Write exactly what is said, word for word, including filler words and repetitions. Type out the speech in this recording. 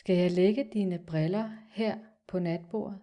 Skal jeg lægge dine briller her på natbordet?